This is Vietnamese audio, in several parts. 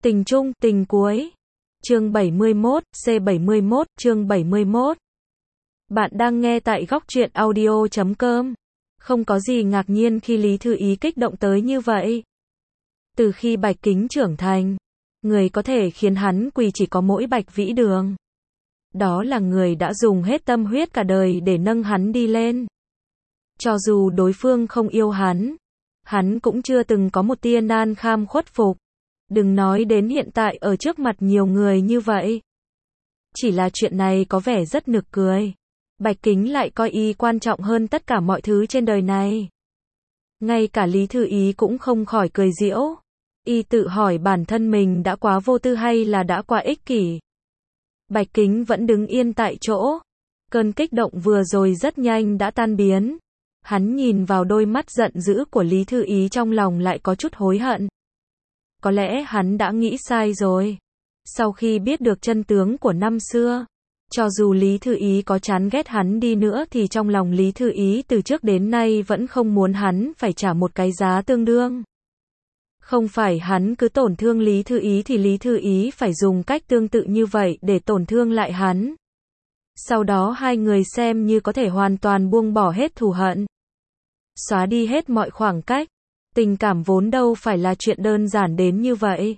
Tình chung, tình cuối. Chương 71, C71, chương 71. Bạn đang nghe tại góc truyện audio.com. Không có gì ngạc nhiên khi Lý Thư Ý kích động tới như vậy. Từ khi Bạch Kính trưởng thành, người có thể khiến hắn quỳ chỉ có mỗi Bạch Vĩ Đường. Đó là người đã dùng hết tâm huyết cả đời để nâng hắn đi lên. Cho dù đối phương không yêu hắn cũng chưa từng có một tia nan kham khuất phục. Đừng nói đến hiện tại ở trước mặt nhiều người như vậy. Chỉ là chuyện này có vẻ rất nực cười. Bạch Kính lại coi y quan trọng hơn tất cả mọi thứ trên đời này. Ngay cả Lý Thư Ý cũng không khỏi cười giễu. Y tự hỏi bản thân mình đã quá vô tư hay là đã quá ích kỷ. Bạch Kính vẫn đứng yên tại chỗ. Cơn kích động vừa rồi rất nhanh đã tan biến. Hắn nhìn vào đôi mắt giận dữ của Lý Thư Ý, trong lòng lại có chút hối hận. Có lẽ hắn đã nghĩ sai rồi. Sau khi biết được chân tướng của năm xưa, cho dù Lý Thư Ý có chán ghét hắn đi nữa thì trong lòng Lý Thư Ý từ trước đến nay vẫn không muốn hắn phải trả một cái giá tương đương. Không phải hắn cứ tổn thương Lý Thư Ý thì Lý Thư Ý phải dùng cách tương tự như vậy để tổn thương lại hắn. Sau đó hai người xem như có thể hoàn toàn buông bỏ hết thù hận. Xóa đi hết mọi khoảng cách. Tình cảm vốn đâu phải là chuyện đơn giản đến như vậy.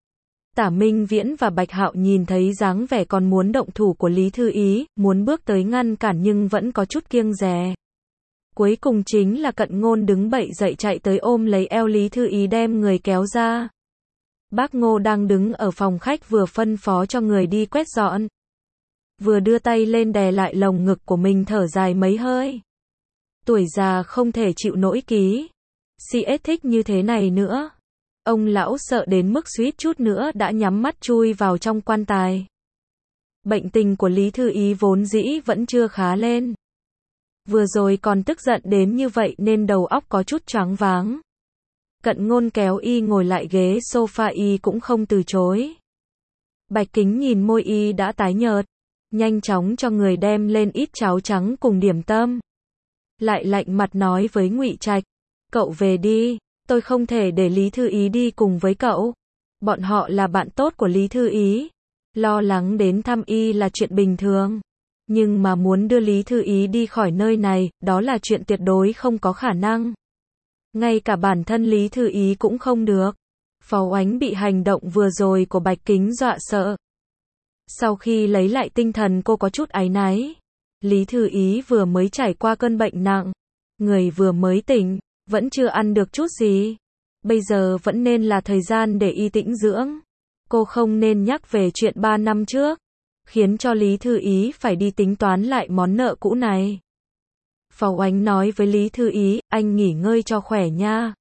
Tả Minh Viễn và Bạch Hạo nhìn thấy dáng vẻ còn muốn động thủ của Lý Thư Ý, muốn bước tới ngăn cản nhưng vẫn có chút kiêng dè. Cuối cùng chính là Cận Ngôn đứng bậy dậy chạy tới ôm lấy eo Lý Thư Ý đem người kéo ra. Bác Ngô đang đứng ở phòng khách vừa phân phó cho người đi quét dọn. Vừa đưa tay lên đè lại lồng ngực của mình thở dài mấy hơi. Tuổi già không thể chịu nổi ký. CS thích như thế này nữa. Ông lão sợ đến mức suýt chút nữa đã nhắm mắt chui vào trong quan tài. Bệnh tình của Lý Thư Ý vốn dĩ vẫn chưa khá lên. Vừa rồi còn tức giận đến như vậy nên đầu óc có chút choáng váng. Cận Ngôn kéo y ngồi lại ghế sofa y cũng không từ chối. Bạch Kính nhìn môi y đã tái nhợt, nhanh chóng cho người đem lên ít cháo trắng cùng điểm tâm. Lại lạnh mặt nói với Ngụy Trạch, cậu về đi, tôi không thể để Lý Thư Ý đi cùng với cậu. Bọn họ là bạn tốt của Lý Thư Ý. Lo lắng đến thăm y là chuyện bình thường. Nhưng mà muốn đưa Lý Thư Ý đi khỏi nơi này, đó là chuyện tuyệt đối không có khả năng. Ngay cả bản thân Lý Thư Ý cũng không được. Phó Oánh bị hành động vừa rồi của Bạch Kính dọa sợ. Sau khi lấy lại tinh thần cô có chút áy náy. Lý Thư Ý vừa mới trải qua cơn bệnh nặng. Người vừa mới tỉnh, vẫn chưa ăn được chút gì. Bây giờ vẫn nên là thời gian để y tĩnh dưỡng. Cô không nên nhắc về chuyện 3 năm trước. Khiến cho Lý Thư Ý phải đi tính toán lại món nợ cũ này. Phó Oánh nói với Lý Thư Ý, anh nghỉ ngơi cho khỏe nha.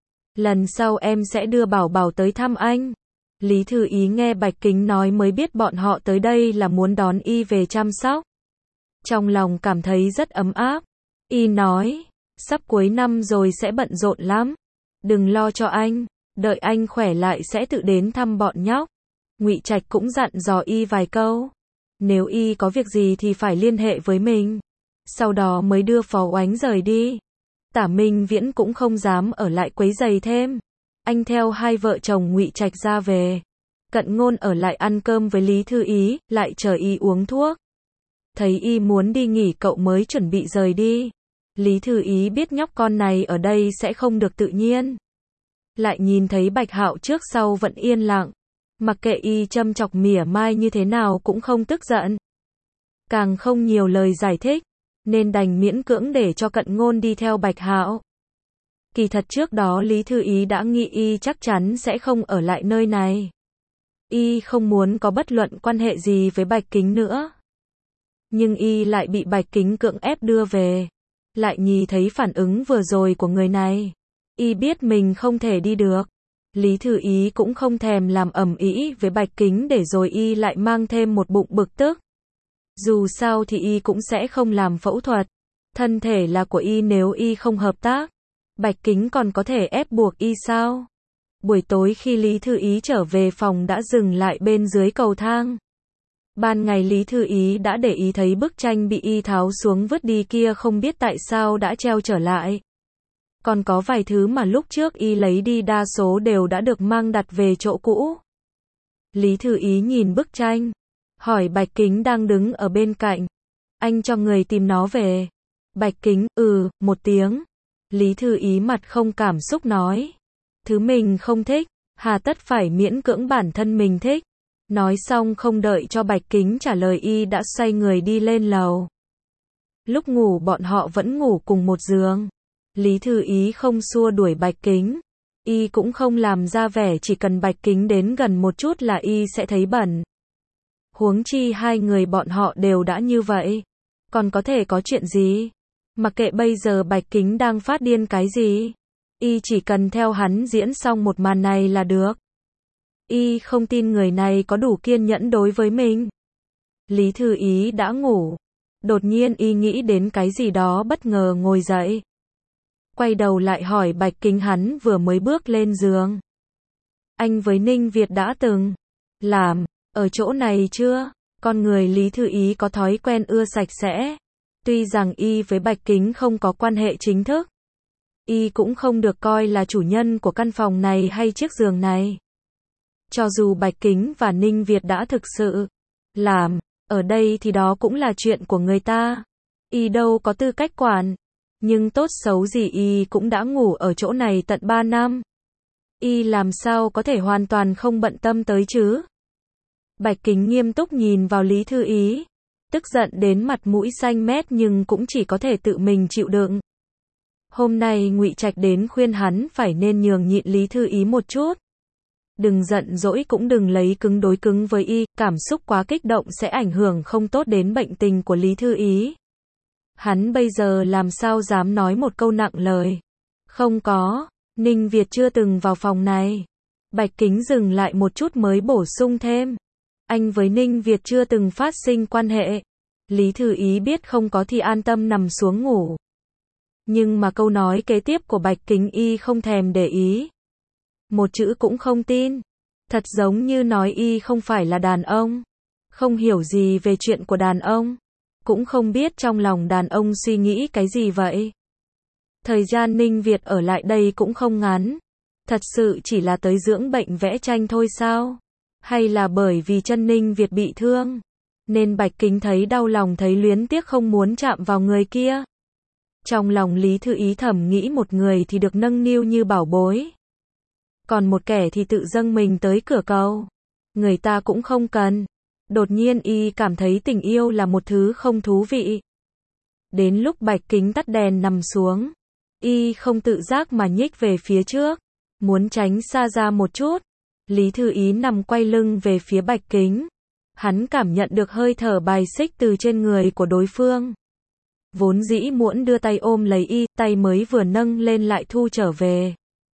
Lần sau em sẽ đưa Bảo Bảo tới thăm anh. Lý Thư Ý nghe Bạch Kính nói mới biết bọn họ tới đây là muốn đón y về chăm sóc. Trong lòng cảm thấy rất ấm áp. Y nói, sắp cuối năm rồi sẽ bận rộn lắm. Đừng lo cho anh, đợi anh khỏe lại sẽ tự đến thăm bọn nhóc. Ngụy Trạch cũng dặn dò y vài câu. Nếu y có việc gì thì phải liên hệ với mình. Sau đó mới đưa Phó Oánh rời đi. Tả Minh Viễn cũng không dám ở lại quấy rầy thêm. Anh theo hai vợ chồng Ngụy Trạch ra về. Cận Ngôn ở lại ăn cơm với Lý Thư Ý, lại chờ y uống thuốc. Thấy y muốn đi nghỉ cậu mới chuẩn bị rời đi. Lý Thư Ý biết nhóc con này ở đây sẽ không được tự nhiên. Lại nhìn thấy Bạch Hạo trước sau vẫn yên lặng. Mặc kệ y châm chọc mỉa mai như thế nào cũng không tức giận. Càng không nhiều lời giải thích. Nên đành miễn cưỡng để cho Cận Ngôn đi theo Bạch Hạo. Kỳ thật trước đó Lý Thư Ý đã nghĩ y chắc chắn sẽ không ở lại nơi này. Y không muốn có bất luận quan hệ gì với Bạch Kính nữa. Nhưng y lại bị Bạch Kính cưỡng ép đưa về. Lại nhìn thấy phản ứng vừa rồi của người này. Y biết mình không thể đi được. Lý Thư Ý cũng không thèm làm ầm ĩ với Bạch Kính để rồi y lại mang thêm một bụng bực tức. Dù sao thì y cũng sẽ không làm phẫu thuật. Thân thể là của y, nếu y không hợp tác, Bạch Kính còn có thể ép buộc y sao? Buổi tối khi Lý Thư Ý trở về phòng đã dừng lại bên dưới cầu thang. Ban ngày Lý Thư Ý đã để ý thấy bức tranh bị y tháo xuống vứt đi kia không biết tại sao đã treo trở lại. Còn có vài thứ mà lúc trước y lấy đi đa số đều đã được mang đặt về chỗ cũ. Lý Thư Ý nhìn bức tranh, hỏi Bạch Kính đang đứng ở bên cạnh. Anh cho người tìm nó về. Bạch Kính, một tiếng. Lý Thư Ý mặt không cảm xúc nói. Thứ mình không thích, hà tất phải miễn cưỡng bản thân mình thích. Nói xong không đợi cho Bạch Kính trả lời y đã xoay người đi lên lầu. Lúc ngủ bọn họ vẫn ngủ cùng một giường. Lý Thư Ý không xua đuổi Bạch Kính. Y cũng không làm ra vẻ chỉ cần Bạch Kính đến gần một chút là y sẽ thấy bẩn. Huống chi hai người bọn họ đều đã như vậy. Còn có thể có chuyện gì? Mặc kệ bây giờ Bạch Kính đang phát điên cái gì. Y chỉ cần theo hắn diễn xong một màn này là được. Y không tin người này có đủ kiên nhẫn đối với mình. Lý Thư Ý đã ngủ. Đột nhiên y nghĩ đến cái gì đó bất ngờ ngồi dậy. Quay đầu lại hỏi Bạch Kính hắn vừa mới bước lên giường. Anh với Ninh Việt đã từng làm ở chỗ này chưa? Con người Lý Thư Ý có thói quen ưa sạch sẽ. Tuy rằng y với Bạch Kính không có quan hệ chính thức. Y cũng không được coi là chủ nhân của căn phòng này hay chiếc giường này. Cho dù Bạch Kính và Ninh Việt đã thực sự làm ở đây thì đó cũng là chuyện của người ta. Y đâu có tư cách quản. Nhưng tốt xấu gì y cũng đã ngủ ở chỗ này tận 3 năm. Y làm sao có thể hoàn toàn không bận tâm tới chứ? Bạch Kính nghiêm túc nhìn vào Lý Thư Ý. Tức giận đến mặt mũi xanh mét nhưng cũng chỉ có thể tự mình chịu đựng. Hôm nay Ngụy Trạch đến khuyên hắn phải nên nhường nhịn Lý Thư Ý một chút. Đừng giận dỗi cũng đừng lấy cứng đối cứng với y, cảm xúc quá kích động sẽ ảnh hưởng không tốt đến bệnh tình của Lý Thư Ý. Hắn bây giờ làm sao dám nói một câu nặng lời. Không có, Ninh Việt chưa từng vào phòng này. Bạch Kính dừng lại một chút mới bổ sung thêm. Anh với Ninh Việt chưa từng phát sinh quan hệ. Lý Thư Ý biết không có thì an tâm nằm xuống ngủ. Nhưng mà câu nói kế tiếp của Bạch Kính y không thèm để ý. Một chữ cũng không tin. Thật giống như nói y không phải là đàn ông. Không hiểu gì về chuyện của đàn ông. Cũng không biết trong lòng đàn ông suy nghĩ cái gì vậy. Thời gian Ninh Việt ở lại đây cũng không ngắn. Thật sự chỉ là tới dưỡng bệnh vẽ tranh thôi sao? Hay là bởi vì chân Ninh Việt bị thương? Nên Bạch Kính thấy đau lòng thấy luyến tiếc không muốn chạm vào người kia. Trong lòng Lý Thư Ý thầm nghĩ một người thì được nâng niu như bảo bối. Còn một kẻ thì tự dâng mình tới cửa cầu. Người ta cũng không cần. Đột nhiên y cảm thấy tình yêu là một thứ không thú vị. Đến lúc Bạch Kính tắt đèn nằm xuống. Y không tự giác mà nhích về phía trước. Muốn tránh xa ra một chút. Lý Thư Ý nằm quay lưng về phía Bạch Kính. Hắn cảm nhận được hơi thở bài xích từ trên người của đối phương. Vốn dĩ muốn đưa tay ôm lấy y, tay mới vừa nâng lên lại thu trở về.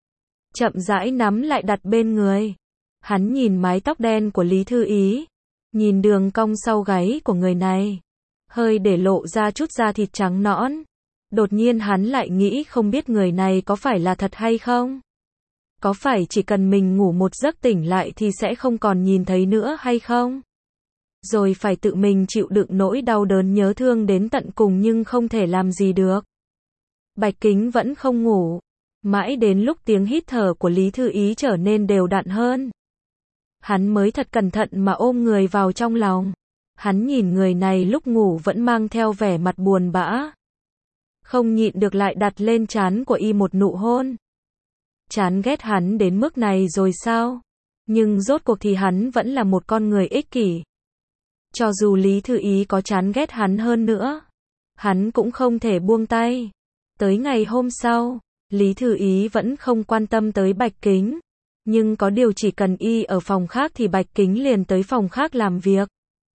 Chậm rãi nắm lại đặt bên người. Hắn nhìn mái tóc đen của Lý Thư Ý. Nhìn đường cong sau gáy của người này. Hơi để lộ ra chút da thịt trắng nõn. Đột nhiên hắn lại nghĩ không biết người này có phải là thật hay không? Có phải chỉ cần mình ngủ một giấc tỉnh lại thì sẽ không còn nhìn thấy nữa hay không? Rồi phải tự mình chịu đựng nỗi đau đớn nhớ thương đến tận cùng nhưng không thể làm gì được. Bạch Kính vẫn không ngủ. Mãi đến lúc tiếng hít thở của Lý Thư Ý trở nên đều đặn hơn. Hắn mới thật cẩn thận mà ôm người vào trong lòng. Hắn nhìn người này lúc ngủ vẫn mang theo vẻ mặt buồn bã. Không nhịn được lại đặt lên trán của y một nụ hôn. Chán ghét hắn đến mức này rồi sao? Nhưng rốt cuộc thì hắn vẫn là một con người ích kỷ. Cho dù Lý Thư Ý có chán ghét hắn hơn nữa, hắn cũng không thể buông tay. Tới ngày hôm sau, Lý Thư Ý vẫn không quan tâm tới Bạch Kính. Nhưng có điều chỉ cần y ở phòng khác thì Bạch Kính liền tới phòng khác làm việc.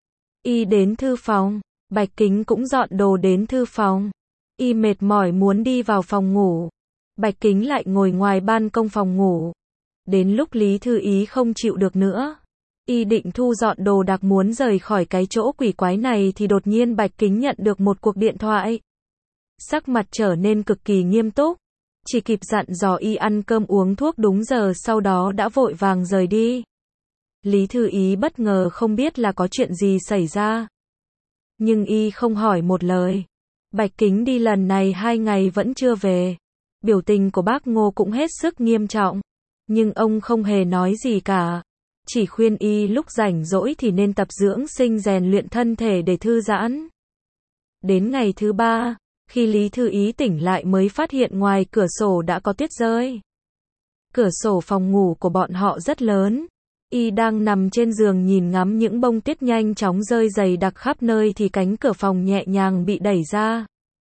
Y đến thư phòng, Bạch Kính cũng dọn đồ đến thư phòng. Y mệt mỏi muốn đi vào phòng ngủ. Bạch Kính lại ngồi ngoài ban công phòng ngủ. Đến lúc Lý Thư Ý không chịu được nữa. Y định thu dọn đồ đạc muốn rời khỏi cái chỗ quỷ quái này thì đột nhiên Bạch Kính nhận được một cuộc điện thoại. Sắc mặt trở nên cực kỳ nghiêm túc. Chỉ kịp dặn dò y ăn cơm uống thuốc đúng giờ sau đó đã vội vàng rời đi. Lý Thư Ý bất ngờ không biết là có chuyện gì xảy ra. Nhưng y không hỏi một lời. Bạch Kính đi lần này 2 ngày vẫn chưa về. Biểu tình của bác Ngô cũng hết sức nghiêm trọng. Nhưng ông không hề nói gì cả. chỉ khuyên y lúc rảnh rỗi thì nên tập dưỡng sinh rèn luyện thân thể để thư giãn. Đến ngày thứ 3, khi Lý Thư Ý tỉnh lại mới phát hiện ngoài cửa sổ đã có tuyết rơi. Cửa sổ phòng ngủ của bọn họ rất lớn. Y đang nằm trên giường nhìn ngắm những bông tuyết nhanh chóng rơi dày đặc khắp nơi thì cánh cửa phòng nhẹ nhàng bị đẩy ra.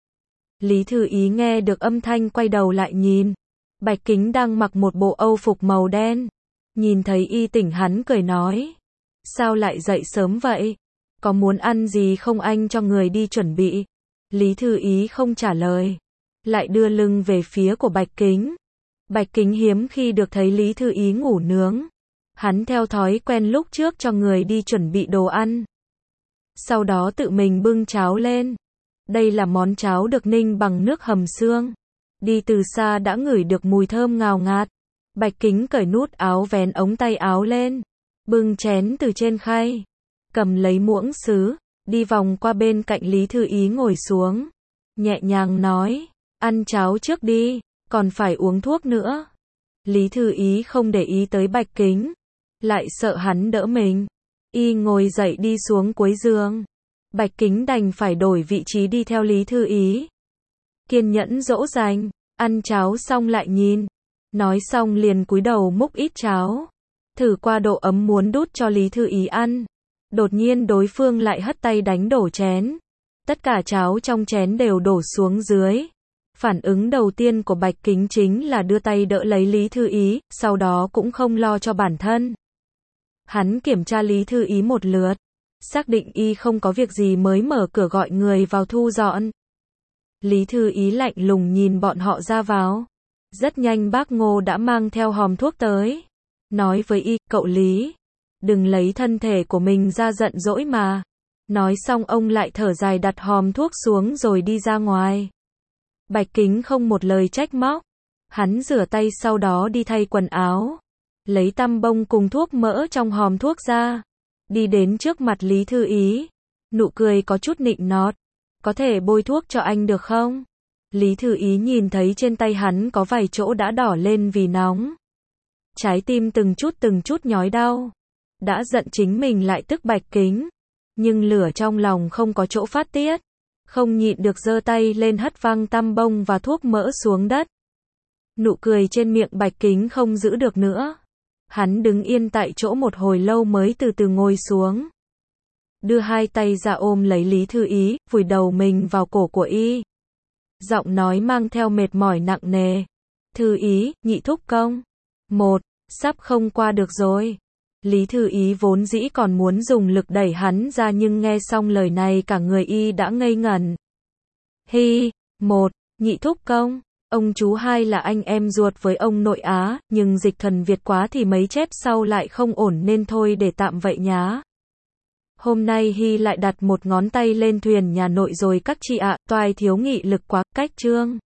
Lý Thư Ý nghe được âm thanh quay đầu lại nhìn. Bạch Kính đang mặc một bộ âu phục màu đen. Nhìn thấy y tỉnh hắn cười nói. Sao lại dậy sớm vậy? Có muốn ăn gì không anh cho người đi chuẩn bị? Lý Thư Ý không trả lời. Lại đưa lưng về phía của Bạch Kính. Bạch Kính hiếm khi được thấy Lý Thư Ý ngủ nướng. Hắn theo thói quen lúc trước cho người đi chuẩn bị đồ ăn. Sau đó tự mình bưng cháo lên. Đây là món cháo được ninh bằng nước hầm xương. Đi từ xa đã ngửi được mùi thơm ngào ngạt. Bạch Kính cởi nút áo vén ống tay áo lên. Bưng chén từ trên khay. Cầm lấy muỗng sứ. Đi vòng qua bên cạnh Lý Thư Ý ngồi xuống. Nhẹ nhàng nói. Ăn cháo trước đi. Còn phải uống thuốc nữa. Lý Thư Ý không để ý tới Bạch Kính. Lại sợ hắn đỡ mình. Y ngồi dậy đi xuống cuối giường. Bạch Kính đành phải đổi vị trí đi theo Lý Thư Ý. Kiên nhẫn dỗ dành. Ăn cháo xong lại nhìn. Nói xong liền cúi đầu múc ít cháo. Thử qua độ ấm muốn đút cho Lý Thư Ý ăn. Đột nhiên đối phương lại hất tay đánh đổ chén. Tất cả cháo trong chén đều đổ xuống dưới. Phản ứng đầu tiên của Bạch Kính chính là đưa tay đỡ lấy Lý Thư Ý, sau đó cũng không lo cho bản thân. Hắn kiểm tra Lý Thư Ý một lượt. Xác định y không có việc gì mới mở cửa gọi người vào thu dọn. Lý Thư Ý lạnh lùng nhìn bọn họ ra vào. Rất nhanh bác Ngô đã mang theo hòm thuốc tới. Nói với y, cậu Lý. Đừng lấy thân thể của mình ra giận dỗi mà. Nói xong ông lại thở dài đặt hòm thuốc xuống rồi đi ra ngoài. Bạch Kính không một lời trách móc. Hắn rửa tay sau đó đi thay quần áo. Lấy tăm bông cùng thuốc mỡ trong hòm thuốc ra. Đi đến trước mặt Lý Thư Ý. Nụ cười có chút nịnh nọt. Có thể bôi thuốc cho anh được không? Lý Thư Ý nhìn thấy trên tay hắn có vài chỗ đã đỏ lên vì nóng. Trái tim từng chút nhói đau. Đã giận chính mình lại tức Bạch Kính. Nhưng lửa trong lòng không có chỗ phát tiết. Không nhịn được giơ tay lên hất văng tăm bông và thuốc mỡ xuống đất. Nụ cười trên miệng Bạch Kính không giữ được nữa. Hắn đứng yên tại chỗ một hồi lâu mới từ từ ngồi xuống. Đưa hai tay ra ôm lấy Lý Thư Ý, vùi đầu mình vào cổ của y. Giọng nói mang theo mệt mỏi nặng nề. Thư Ý, nhị thúc công. Sắp không qua được rồi. Lý Thư Ý vốn dĩ còn muốn dùng lực đẩy hắn ra nhưng nghe xong lời này cả người y đã ngây ngẩn. Nhị thúc công. Ông chú hai là anh em ruột với ông nội Á, nhưng dịch thuần Việt quá thì mấy chép sau lại không ổn nên thôi để tạm vậy nhá. Hôm nay Hy lại đặt một ngón tay lên thuyền nhà nội rồi các chị ạ, toài thiếu nghị lực quá, cách trương.